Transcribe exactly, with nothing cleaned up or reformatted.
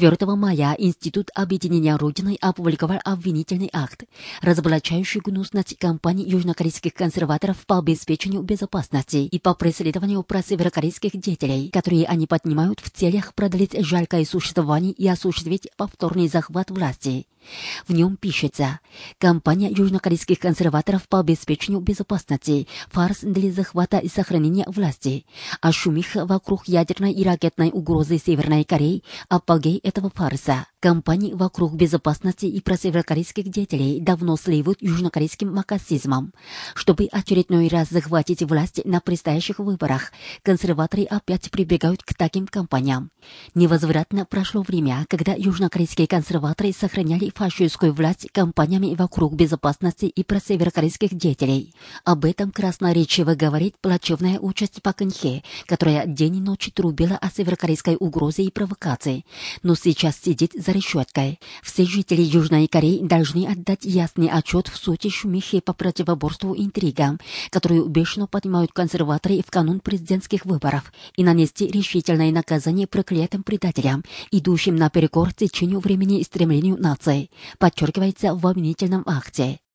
четвёртого мая Институт объединения Родины опубликовал обвинительный акт, разоблачающий гнусность кампании южнокорейских консерваторов по обеспечению безопасности и по преследованию прав северокорейских деятелей, которые они поднимают в целях продлить жалкое существование и осуществить повторный захват власти. В нем пишется: кампания южнокорейских консерваторов по обеспечению безопасности, фарс для захвата и сохранения власти, а шумиха вокруг ядерной и ракетной угрозы Северной Кореи – апогей этого фарса. Кампании вокруг безопасности и про северокорейских деятелей давно сливают южнокорейским макасизмом. Чтобы очередной раз захватить власть на предстоящих выборах, консерваторы опять прибегают к таким кампаниям. Невозвратно прошло время, когда южнокорейские консерваторы сохраняли фашистскую власть кампаниями вокруг безопасности и про северокорейских деятелей. Об этом красноречиво говорит плачевная участь Пак Кын Хе, которая день и ночь трубила о северокорейской угрозе и провокации, но сейчас сидит за решеткой. Все жители Южной Кореи должны отдать ясный отчет в сути шумихи по противоборству интригам, которые бешено поднимают консерваторы в канун президентских выборов, и нанести решительное наказание проклятым предателям, идущим наперекор течению времени и стремлению нации, подчеркивается в обвинительном акте.